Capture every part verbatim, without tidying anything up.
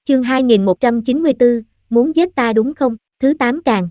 Chương hai nghìn một trăm chín mươi tư, muốn giết ta đúng không? Thứ tám càng.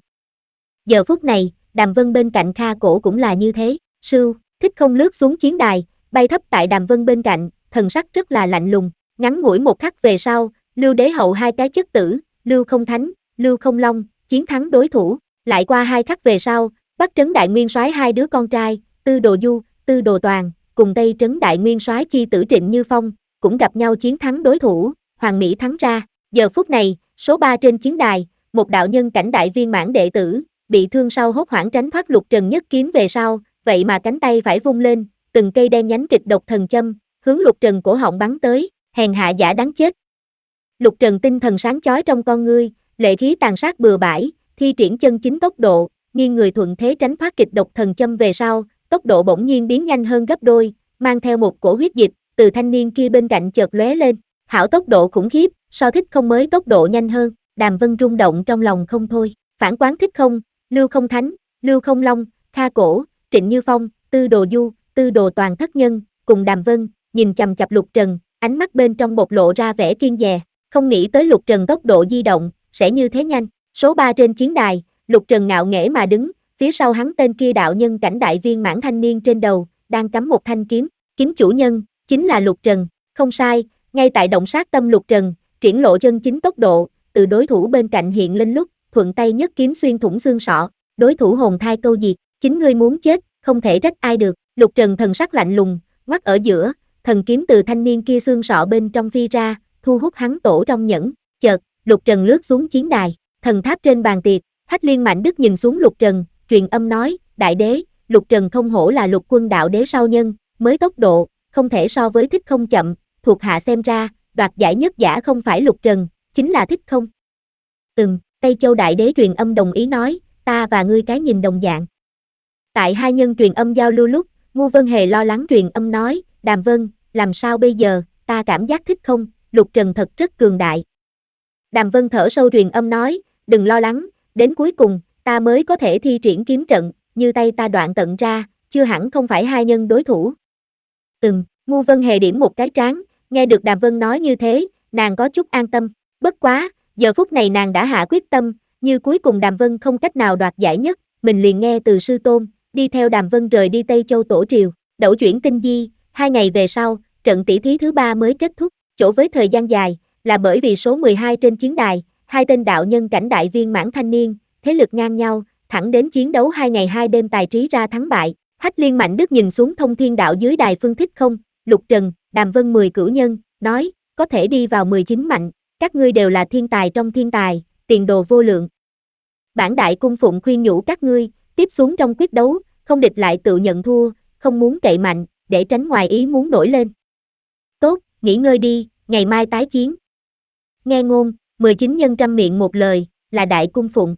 Giờ phút này, Đàm Vân bên cạnh Kha Cổ cũng là như thế, sưu, Thích Không lướt xuống chiến đài, bay thấp tại Đàm Vân bên cạnh, thần sắc rất là lạnh lùng, ngắn ngủi một khắc về sau, Lưu Đế Hậu hai cái chất tử, Lưu Không Thánh, Lưu Không Long, chiến thắng đối thủ, lại qua hai khắc về sau, Bắc Trấn Đại Nguyên Soái hai đứa con trai, Tư Đồ Du, Tư Đồ Toàn, cùng Tây Trấn Đại Nguyên Soái chi tử Trịnh Như Phong, cũng gặp nhau chiến thắng đối thủ, Hoàng Mỹ thắng ra. Giờ phút này, số ba trên chiến đài, một đạo nhân cảnh đại viên mãn đệ tử, bị thương sau hốt hoảng tránh thoát Lục Trần nhất kiếm về sau, vậy mà cánh tay phải vung lên, từng cây đen nhánh kịch độc thần châm, hướng Lục Trần cổ họng bắn tới, hèn hạ giả đáng chết. Lục Trần tinh thần sáng chói trong con ngươi, lệ khí tàn sát bừa bãi, thi triển chân chính tốc độ, nghiêng người thuận thế tránh thoát kịch độc thần châm về sau, tốc độ bỗng nhiên biến nhanh hơn gấp đôi, mang theo một cổ huyết dịch, từ thanh niên kia bên cạnh chợt lóe lên, hảo tốc độ khủng khiếp, so Thích Không mới tốc độ nhanh hơn, Đàm Vân rung động trong lòng không thôi, phản quán Thích Không, Lưu Không Thánh, Lưu Không Long, Kha Cổ, Trịnh Như Phong, Tư Đồ Du, Tư Đồ Toàn thất nhân, cùng Đàm Vân, nhìn chằm chằm Lục Trần, ánh mắt bên trong bộc lộ ra vẻ kiên dè, không nghĩ tới Lục Trần tốc độ di động, sẽ như thế nhanh, số ba trên chiến đài, Lục Trần ngạo nghễ mà đứng, phía sau hắn tên kia đạo nhân cảnh đại viên mãn thanh niên trên đầu, đang cắm một thanh kiếm, kiếm chủ nhân, chính là Lục Trần, không sai, ngay tại động sát tâm Lục Trần, triển lộ chân chính tốc độ, từ đối thủ bên cạnh hiện lên lúc, thuận tay nhất kiếm xuyên thủng xương sọ, đối thủ hồn thai câu diệt, chính ngươi muốn chết, không thể trách ai được, Lục Trần thần sắc lạnh lùng, ngoắt ở giữa, thần kiếm từ thanh niên kia xương sọ bên trong phi ra, thu hút hắn tổ trong nhẫn, chợt, Lục Trần lướt xuống chiến đài, thần tháp trên bàn tiệc, Hách Liên Mạnh Đức nhìn xuống Lục Trần, truyền âm nói, đại đế, Lục Trần không hổ là Lục Quân đạo đế sau nhân, mới tốc độ, không thể so với Thích Không chậm, thuộc hạ xem ra, đoạt giải nhất giả không phải Lục Trần, chính là Thích Không. Ừm, Tây Châu đại đế truyền âm đồng ý nói, ta và ngươi cái nhìn đồng dạng. Tại hai nhân truyền âm giao lưu lúc, Ngô Vân Hề lo lắng truyền âm nói, Đàm Vân, làm sao bây giờ, ta cảm giác Thích Không, Lục Trần thật rất cường đại. Đàm Vân thở sâu truyền âm nói, đừng lo lắng, đến cuối cùng, ta mới có thể thi triển kiếm trận, như tay ta đoạn tận ra, chưa hẳn không phải hai nhân đối thủ. Ừm, Ngô Vân Hề điểm một cái trán, nghe được Đàm Vân nói như thế, nàng có chút an tâm, bất quá, giờ phút này nàng đã hạ quyết tâm, như cuối cùng Đàm Vân không cách nào đoạt giải nhất, mình liền nghe từ sư tôn, đi theo Đàm Vân rời đi Tây Châu tổ triều, đẩu chuyển tinh di, hai ngày về sau, trận tỷ thí thứ ba mới kết thúc, chỗ với thời gian dài, là bởi vì số mười hai trên chiến đài, hai tên đạo nhân cảnh đại viên mãn thanh niên, thế lực ngang nhau, thẳng đến chiến đấu hai ngày hai đêm tài trí ra thắng bại. Hách Liên Mạnh Đức nhìn xuống Thông Thiên Đạo dưới đài phương Thích Không, Lục Trần, Đàm Vân mười cửu nhân, nói, có thể đi vào mười chín mạnh, các ngươi đều là thiên tài trong thiên tài, tiền đồ vô lượng. Bản đại cung phụng khuyên nhủ các ngươi, tiếp xuống trong quyết đấu, không địch lại tự nhận thua, không muốn cậy mạnh, để tránh ngoài ý muốn nổi lên. Tốt, nghỉ ngơi đi, ngày mai tái chiến. Nghe ngôn, mười chín nhân trăm miệng một lời, là đại cung phụng.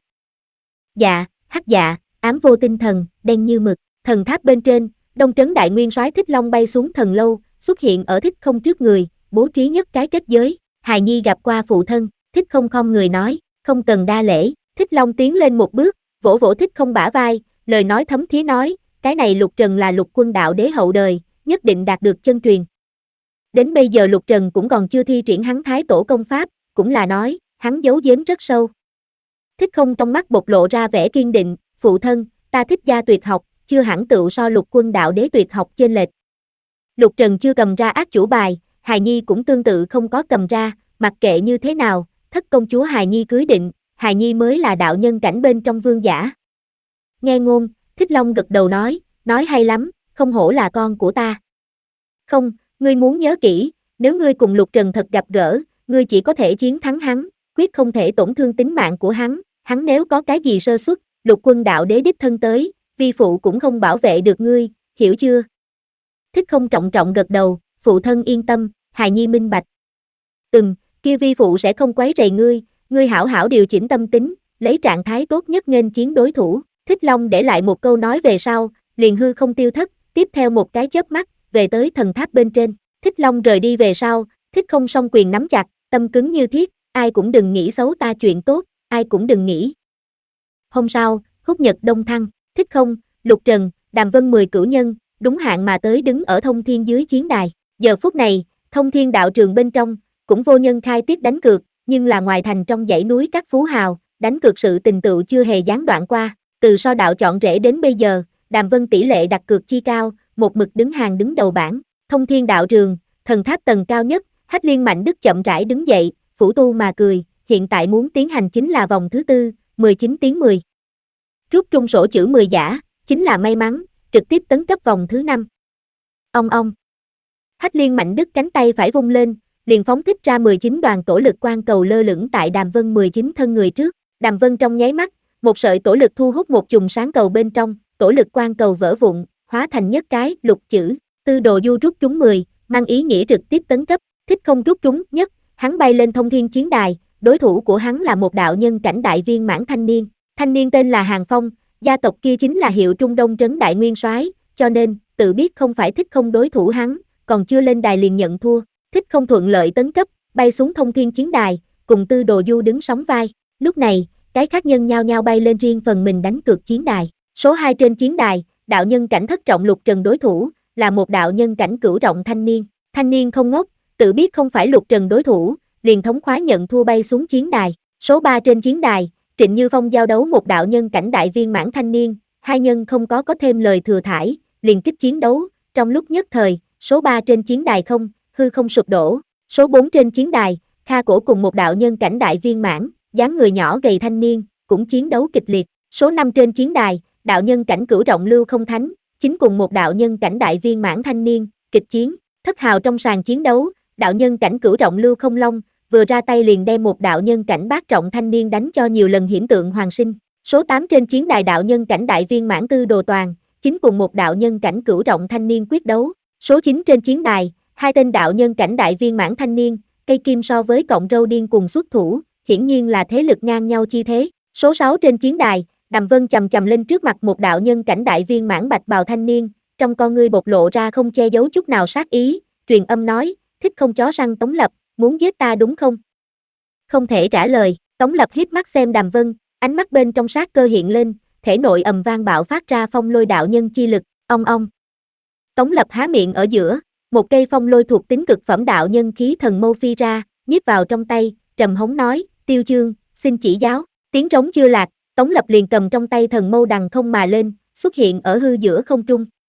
Dạ, hắc dạ, ám vô tinh thần, đen như mực, thần tháp bên trên, Đông Trấn Đại Nguyên Soái Thích Long bay xuống thần lâu, xuất hiện ở Thích Không trước người, bố trí nhất cái kết giới, hài nhi gặp qua phụ thân, Thích Không không người nói, không cần đa lễ, Thích Long tiến lên một bước, vỗ vỗ Thích Không bả vai, lời nói thấm thía nói, cái này Lục Trần là Lục Quân đạo đế hậu đời, nhất định đạt được chân truyền. Đến bây giờ Lục Trần cũng còn chưa thi triển hắn thái tổ công pháp, cũng là nói, hắn giấu giếm rất sâu. Thích Không trong mắt bộc lộ ra vẻ kiên định, phụ thân, ta thích gia tuyệt học, chưa hẳn tựu so Lục Quân đạo đế tuyệt học chênh lệch. Lục Trần chưa cầm ra ác chủ bài, hài nhi cũng tương tự không có cầm ra, mặc kệ như thế nào, thất công chúa hài nhi cưới định, hài nhi mới là đạo nhân cảnh bên trong vương giả. Nghe ngôn, Thích Long gật đầu nói, nói hay lắm, không hổ là con của ta. Không, ngươi muốn nhớ kỹ, nếu ngươi cùng Lục Trần thật gặp gỡ, ngươi chỉ có thể chiến thắng hắn, quyết không thể tổn thương tính mạng của hắn, hắn nếu có cái gì sơ suất, Lục Quân đạo đế đích thân tới, vi phụ cũng không bảo vệ được ngươi, hiểu chưa? Thích Không trọng trọng gật đầu, phụ thân yên tâm, hài nhi minh bạch. Ừm, kia vi phụ sẽ không quấy rầy ngươi, ngươi hảo hảo điều chỉnh tâm tính, lấy trạng thái tốt nhất nghênh chiến đối thủ. Thích Long để lại một câu nói về sau, liền hư không tiêu thất, tiếp theo một cái chớp mắt, về tới thần tháp bên trên. Thích Long rời đi về sau, Thích Không song quyền nắm chặt, tâm cứng như thiết, ai cũng đừng nghĩ xấu ta chuyện tốt, ai cũng đừng nghĩ. Hôm sau, Húc Nhật Đông Thăng, Thích Không, Lục Trần, Đàm Vân mười cửu nhân, đúng hạn mà tới đứng ở Thông Thiên dưới chiến đài. Giờ phút này, Thông Thiên đạo trường bên trong, cũng vô nhân khai tiết đánh cược, nhưng là ngoài thành trong dãy núi các phú hào, đánh cược sự tình tựu chưa hề gián đoạn qua, từ so đạo chọn rễ đến bây giờ, Đàm Vân tỷ lệ đặt cược chi cao, một mực đứng hàng đứng đầu bảng, Thông Thiên đạo trường, thần tháp tầng cao nhất, Hách Liên Mạnh Đức chậm rãi đứng dậy, phủ tu mà cười, hiện tại muốn tiến hành chính là vòng thứ tư, mười chín tiếng mười. Rút trung sổ chữ mười giả, chính là may mắn, trực tiếp tấn cấp vòng thứ năm. Ông ông. Hách Liên Mạnh Đức cánh tay phải vung lên, liền phóng thích ra mười chín đoàn tổ lực quang cầu lơ lửng tại Đàm Vân mười chín thân người trước. Đàm Vân trong nháy mắt, một sợi tổ lực thu hút một chùm sáng cầu bên trong, tổ lực quang cầu vỡ vụn, hóa thành nhất cái lục chữ, Tư Đồ Du rút trúng mười, mang ý nghĩa trực tiếp tấn cấp, Thích Không rút trúng nhất, hắn bay lên thông thiên chiến đài, đối thủ của hắn là một đạo nhân cảnh đại viên mãn thanh niên. Thanh niên tên là Hàng Phong, gia tộc kia chính là hiệu Trung Đông trấn đại nguyên soái, cho nên tự biết không phải Thích Không đối thủ hắn, còn chưa lên đài liền nhận thua. Thích Không thuận lợi tấn cấp, bay xuống thông thiên chiến đài, cùng Tư Đồ Du đứng sóng vai. Lúc này, cái khác nhân nhao nhao bay lên riêng phần mình đánh cược chiến đài. Số hai trên chiến đài, đạo nhân cảnh thất trọng lục trần đối thủ, là một đạo nhân cảnh cửu trọng thanh niên. Thanh niên không ngốc, tự biết không phải lục trần đối thủ, liền thống khoái nhận thua bay xuống chiến đài. Số ba trên chiến đài, Trịnh Như Phong giao đấu một đạo nhân cảnh đại viên mãn thanh niên, hai nhân không có có thêm lời thừa thãi, liền kích chiến đấu, trong lúc nhất thời, số ba trên chiến đài không, hư không sụp đổ. Số bốn trên chiến đài, Kha Cổ cùng một đạo nhân cảnh đại viên mãn, dáng người nhỏ gầy thanh niên, cũng chiến đấu kịch liệt. Số năm trên chiến đài, đạo nhân cảnh cửu trọng Lưu Không Thánh, chính cùng một đạo nhân cảnh đại viên mãn thanh niên, kịch chiến. Thất hào trong sàn chiến đấu, đạo nhân cảnh cửu trọng Lưu Không Long, vừa ra tay liền đem một đạo nhân cảnh bát trọng thanh niên đánh cho nhiều lần hiểm tượng hoàng sinh. Số tám trên chiến đài đạo nhân cảnh đại viên mãn Tư Đồ Toàn, chính cùng một đạo nhân cảnh cửu trọng thanh niên quyết đấu. Số chín trên chiến đài, hai tên đạo nhân cảnh đại viên mãn thanh niên, cây kim so với cọng râu điên cùng xuất thủ, hiển nhiên là thế lực ngang nhau chi thế. Số sáu trên chiến đài, Đàm Vân chầm chầm lên trước mặt một đạo nhân cảnh đại viên mãn bạch bào thanh niên, trong con ngươi bộc lộ ra không che giấu chút nào sát ý, truyền âm nói, Thích Không chó săn Tống Lập, muốn giết ta đúng không? Không thể trả lời, Tống Lập hiếp mắt xem Đàm Vân, ánh mắt bên trong sát cơ hiện lên, thể nội ầm vang bạo phát ra phong lôi đạo nhân chi lực, ong ong. Tống Lập há miệng ở giữa, một cây phong lôi thuộc tính cực phẩm đạo nhân khí thần mâu phi ra, nhiếp vào trong tay, trầm hống nói, Tiêu Chương, xin chỉ giáo. Tiếng trống chưa lạc, Tống Lập liền cầm trong tay thần mâu đằng không mà lên, xuất hiện ở hư giữa không trung.